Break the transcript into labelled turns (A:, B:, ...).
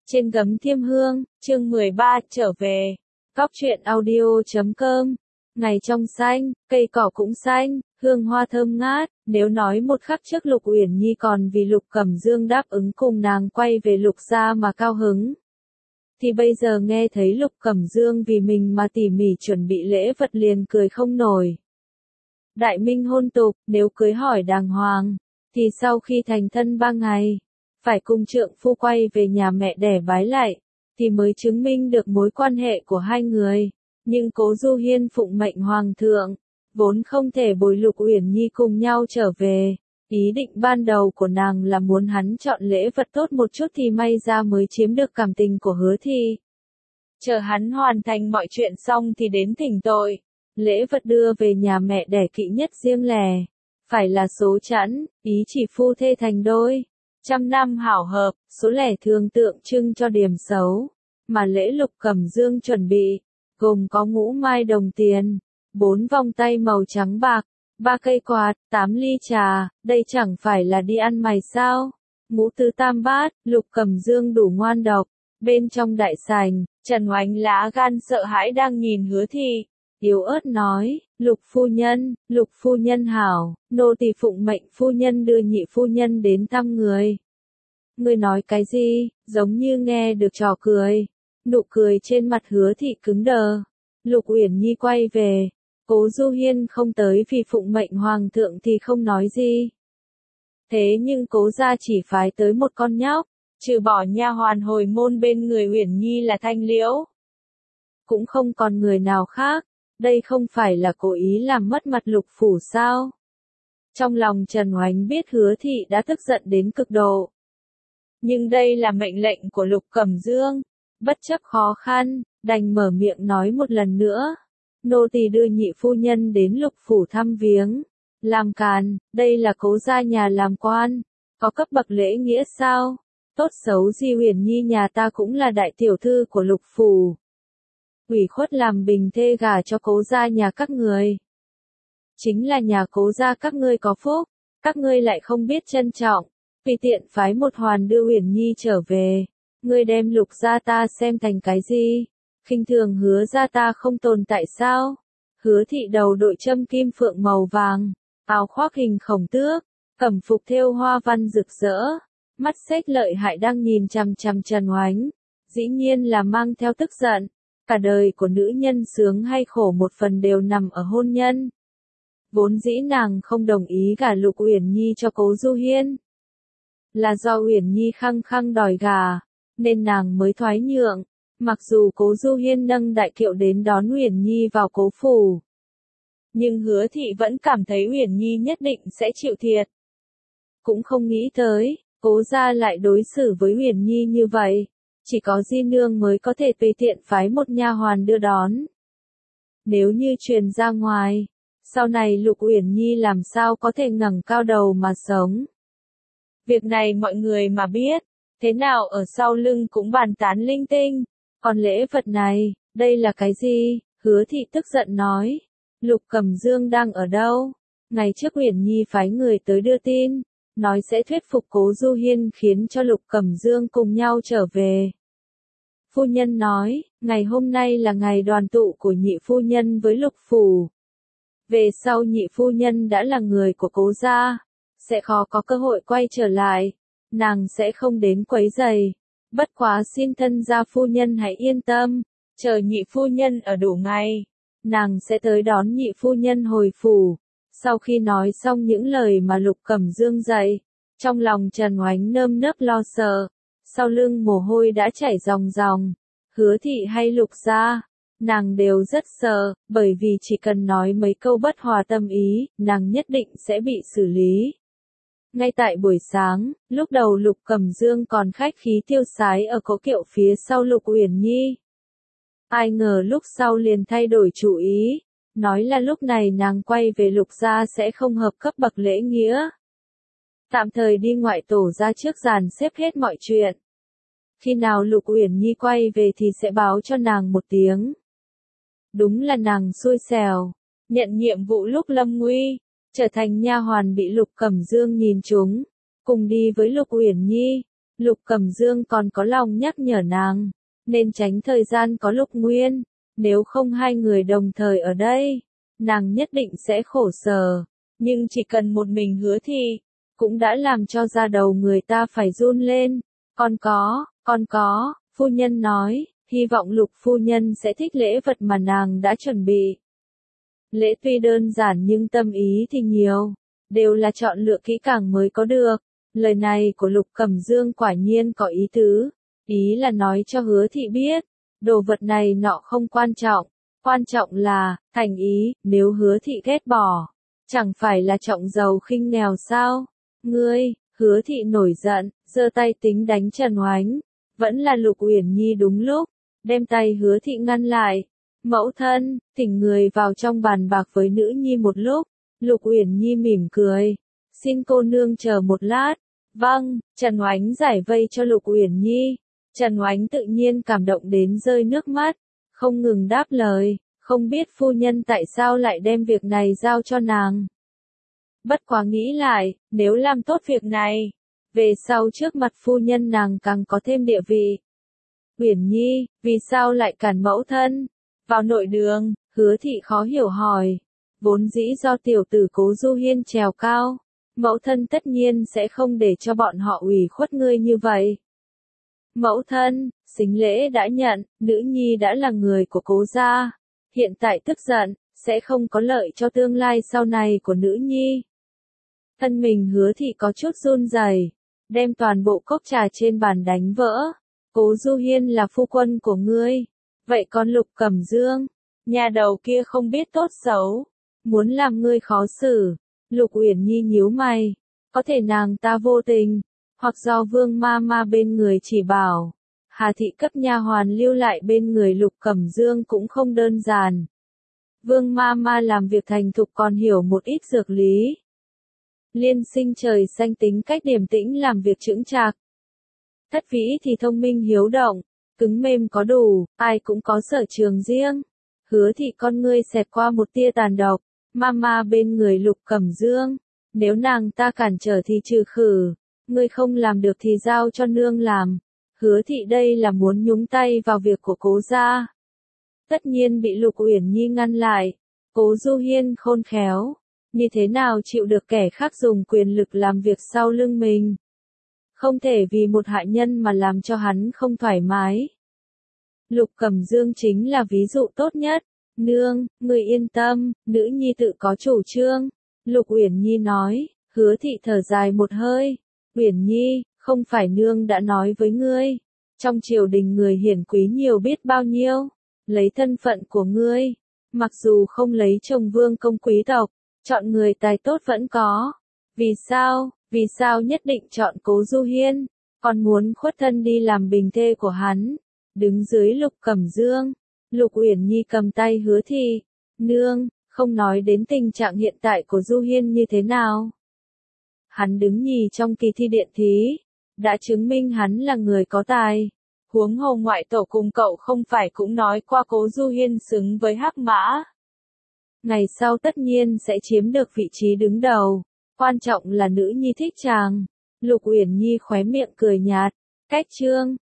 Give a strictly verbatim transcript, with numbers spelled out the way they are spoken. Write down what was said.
A: Trên gấm thiêm hương, chương mười ba, trở về. Góc truyện audio chấm com. Ngày trong xanh, cây cỏ cũng xanh, hương hoa thơm ngát. Nếu nói một khắc trước Lục Uyển Nhi còn vì Lục Cẩm Dương đáp ứng cùng nàng quay về Lục gia mà cao hứng, thì bây giờ nghe thấy Lục Cẩm Dương vì mình mà tỉ mỉ chuẩn bị lễ vật liền cười không nổi. Đại minh hôn tục, nếu cưới hỏi đàng hoàng, thì sau khi thành thân ba ngày, phải cùng trượng phu quay về nhà mẹ đẻ bái lạy, thì mới chứng minh được mối quan hệ của hai người. Nhưng Cố Du Hiên phụng mệnh hoàng thượng, vốn không thể bồi Lục Uyển Nhi cùng nhau trở về. Ý định ban đầu của nàng là muốn hắn chọn lễ vật tốt một chút thì may ra mới chiếm được cảm tình của Hứa Thị. Chờ hắn hoàn thành mọi chuyện xong thì đến thỉnh tội. Lễ vật đưa về nhà mẹ đẻ kỵ nhất riêng lẻ, phải là số chẵn, ý chỉ phu thê thành đôi. Trăm năm hảo hợp, số lẻ thường tượng trưng cho điểm xấu, mà lễ Lục Cẩm Dương chuẩn bị, gồm có ngũ mai đồng tiền, bốn vòng tay màu trắng bạc, ba cây quạt, tám ly trà, đây chẳng phải là đi ăn mày sao? Ngũ tứ tam bát, Lục Cẩm Dương đủ ngoan độc. Bên trong đại sảnh, Trần Oánh lá gan sợ hãi đang nhìn Hứa Thị, yếu ớt nói, Lục phu nhân, Lục phu nhân hảo, nô tỳ phụng mệnh phu nhân đưa nhị phu nhân đến thăm người. Ngươi nói cái gì, giống như nghe được trò cười. Nụ cười trên mặt Hứa Thị cứng đờ. Lục Uyển Nhi quay về, Cố Du Hiên không tới vì phụng mệnh hoàng thượng thì không nói gì. Thế nhưng Cố gia chỉ phái tới một con nhóc, trừ bỏ nha hoàn hồi môn bên người Uyển Nhi là Thanh Liễu, cũng không còn người nào khác. Đây không phải là cố ý làm mất mặt Lục phủ sao? Trong lòng Trần Oánh biết Hứa Thị đã tức giận đến cực độ. Nhưng đây là mệnh lệnh của Lục Cẩm Dương, bất chấp khó khăn, đành mở miệng nói một lần nữa. Nô tỳ đưa nhị phu nhân đến Lục phủ thăm viếng. Làm càn, đây là Cố gia nhà làm quan, có cấp bậc lễ nghĩa sao? Tốt xấu gì Uyển Nhi nhà ta cũng là đại tiểu thư của Lục phủ. Ủy khuất làm bình thê gả cho Cố gia nhà các người. Chính là nhà Cố gia các ngươi có phúc, các ngươi lại không biết trân trọng, vì tiện phái một hoàn đưa Uyển Nhi trở về. Ngươi đem Lục gia ta xem thành cái gì? Khinh thường Hứa gia ta không tồn tại sao? Hứa Thị đầu đội châm kim phượng màu vàng, áo khoác hình khổng tước, cẩm phục thêu hoa văn rực rỡ, mắt xếch lợi hại đang nhìn chằm chằm Trần Oánh, dĩ nhiên là mang theo tức giận. Cả đời của nữ nhân sướng hay khổ một phần đều nằm ở hôn nhân. Vốn dĩ nàng không đồng ý gả Lục Uyển Nhi cho Cố Du Hiên, là do Uyển Nhi khăng khăng đòi gả, nên nàng mới thoái nhượng. Mặc dù Cố Du Hiên nâng đại kiệu đến đón Uyển Nhi vào Cố phủ, nhưng Hứa Thị vẫn cảm thấy Uyển Nhi nhất định sẽ chịu thiệt. Cũng không nghĩ tới, Cố gia lại đối xử với Uyển Nhi như vậy. Chỉ có di nương mới có thể tùy tiện phái một nha hoàn đưa đón. Nếu như truyền ra ngoài, sau này Lục Uyển Nhi làm sao có thể ngẩng cao đầu mà sống. Việc này mọi người mà biết, thế nào ở sau lưng cũng bàn tán linh tinh. Còn lễ vật này, đây là cái gì? Hứa Thị tức giận nói. Lục Cẩm Dương đang ở đâu? Ngày trước Uyển Nhi phái người tới đưa tin, nói sẽ thuyết phục Cố Du Hiên khiến cho Lục Cẩm Dương cùng nhau trở về. Phu nhân nói, ngày hôm nay là ngày đoàn tụ của nhị phu nhân với Lục phủ. Về sau nhị phu nhân đã là người của Cố gia, sẽ khó có cơ hội quay trở lại, nàng sẽ không đến quấy rầy. Bất quá xin thân gia phu nhân hãy yên tâm, chờ nhị phu nhân ở đủ ngày, nàng sẽ tới đón nhị phu nhân hồi phủ. Sau khi nói xong những lời mà Lục Cẩm Dương dạy, trong lòng Trần Oánh nơm nớp lo sợ, sau lưng mồ hôi đã chảy ròng ròng. Hứa Thị hay Lục gia, nàng đều rất sợ, bởi vì chỉ cần nói mấy câu bất hòa tâm ý, nàng nhất định sẽ bị xử lý. Ngay tại buổi sáng, lúc đầu Lục Cẩm Dương còn khách khí tiêu sái ở cố kiệu phía sau Lục Uyển Nhi. Ai ngờ lúc sau liền thay đổi chủ ý, nói là lúc này nàng quay về Lục gia sẽ không hợp cấp bậc lễ nghĩa. Tạm thời đi ngoại tổ ra trước dàn xếp hết mọi chuyện. Khi nào Lục Uyển Nhi quay về thì sẽ báo cho nàng một tiếng. Đúng là nàng xui xẻo, nhận nhiệm vụ lúc lâm nguy, trở thành nha hoàn bị Lục Cẩm Dương nhìn trúng, cùng đi với Lục Uyển Nhi. Lục Cẩm Dương còn có lòng nhắc nhở nàng, nên tránh thời gian có Lục Nguyên, nếu không hai người đồng thời ở đây, nàng nhất định sẽ khổ sở, nhưng chỉ cần một mình Hứa Thị, cũng đã làm cho da đầu người ta phải run lên. Còn có, còn có, phu nhân nói, hy vọng Lục phu nhân sẽ thích lễ vật mà nàng đã chuẩn bị. Lễ tuy đơn giản nhưng tâm ý thì nhiều, đều là chọn lựa kỹ càng mới có được. Lời này của Lục Cẩm Dương quả nhiên có ý tứ, ý là nói cho Hứa Thị biết, đồ vật này nọ không quan trọng, quan trọng là, thành ý, nếu Hứa Thị ghét bỏ, chẳng phải là trọng giàu khinh nghèo sao? Ngươi, Hứa Thị nổi giận, giơ tay tính đánh Trần Oánh, vẫn là Lục Uyển Nhi đúng lúc, đem tay Hứa Thị ngăn lại. Mẫu thân, thỉnh người vào trong bàn bạc với nữ nhi một lúc. Lục Uyển Nhi mỉm cười, xin cô nương chờ một lát. Vâng, Trần Oánh giải vây cho Lục Uyển Nhi. Trần Oánh tự nhiên cảm động đến rơi nước mắt, không ngừng đáp lời, không biết phu nhân tại sao lại đem việc này giao cho nàng. Bất quá nghĩ lại, nếu làm tốt việc này, về sau trước mặt phu nhân nàng càng có thêm địa vị. Uyển Nhi, vì sao lại cản mẫu thân? Vào nội đường, Hứa Thị khó hiểu hỏi, vốn dĩ do tiểu tử Cố Du Hiên trèo cao, mẫu thân tất nhiên sẽ không để cho bọn họ ủy khuất ngươi như vậy. Mẫu thân, sính lễ đã nhận, nữ nhi đã là người của Cố gia, hiện tại tức giận, sẽ không có lợi cho tương lai sau này của nữ nhi. Thân mình Hứa Thị có chút run rẩy, đem toàn bộ cốc trà trên bàn đánh vỡ. Cố Du Hiên là phu quân của ngươi, vậy còn Lục Cẩm Dương, nhà đầu kia không biết tốt xấu, muốn làm ngươi khó xử. Lục Uyển Nhi nhíu mày, có thể nàng ta vô tình, hoặc do Vương ma ma bên người chỉ bảo. Hà Thị cấp nha hoàn lưu lại bên người Lục Cẩm Dương cũng không đơn giản. Vương ma ma làm việc thành thục còn hiểu một ít dược lý. Liên Sinh trời xanh tính cách điềm tĩnh làm việc chững chạc. Thất Vĩ thì thông minh hiếu động, cứng mềm có đủ, ai cũng có sở trường riêng. Hứa Thị con ngươi xẹt qua một tia tàn độc, mama bên người Lục Cẩm Dương, nếu nàng ta cản trở thì trừ khử, ngươi không làm được thì giao cho nương làm. Hứa Thị đây là muốn nhúng tay vào việc của Cố gia. Tất nhiên bị Lục Uyển Nhi ngăn lại. Cố Du Hiên khôn khéo, như thế nào chịu được kẻ khác dùng quyền lực làm việc sau lưng mình. Không thể vì một hạ nhân mà làm cho hắn không thoải mái. Lục Cẩm Dương chính là ví dụ tốt nhất. Nương, người yên tâm, nữ nhi tự có chủ trương. Lục Uyển Nhi nói. Hứa Thị thở dài một hơi. Uyển Nhi, không phải nương đã nói với ngươi, trong triều đình người hiển quý nhiều biết bao nhiêu, lấy thân phận của ngươi, mặc dù không lấy chồng vương công quý tộc, chọn người tài tốt vẫn có. Vì sao, vì sao nhất định chọn Cố Du Hiên, còn muốn khuất thân đi làm bình thê của hắn, đứng dưới Lục Cẩm Dương. Lục Uyển Nhi cầm tay Hứa Thị, nương, không nói đến tình trạng hiện tại của Du Hiên như thế nào. Hắn đứng nhì trong kỳ thi điện thí, đã chứng minh hắn là người có tài. Huống hồ ngoại tổ cùng cậu không phải cũng nói qua Cố Du Hiên xứng với Hắc Mã. Ngày sau tất nhiên sẽ chiếm được vị trí đứng đầu, quan trọng là nữ nhi thích chàng. Lục Uyển Nhi khóe miệng cười nhạt, cách chương.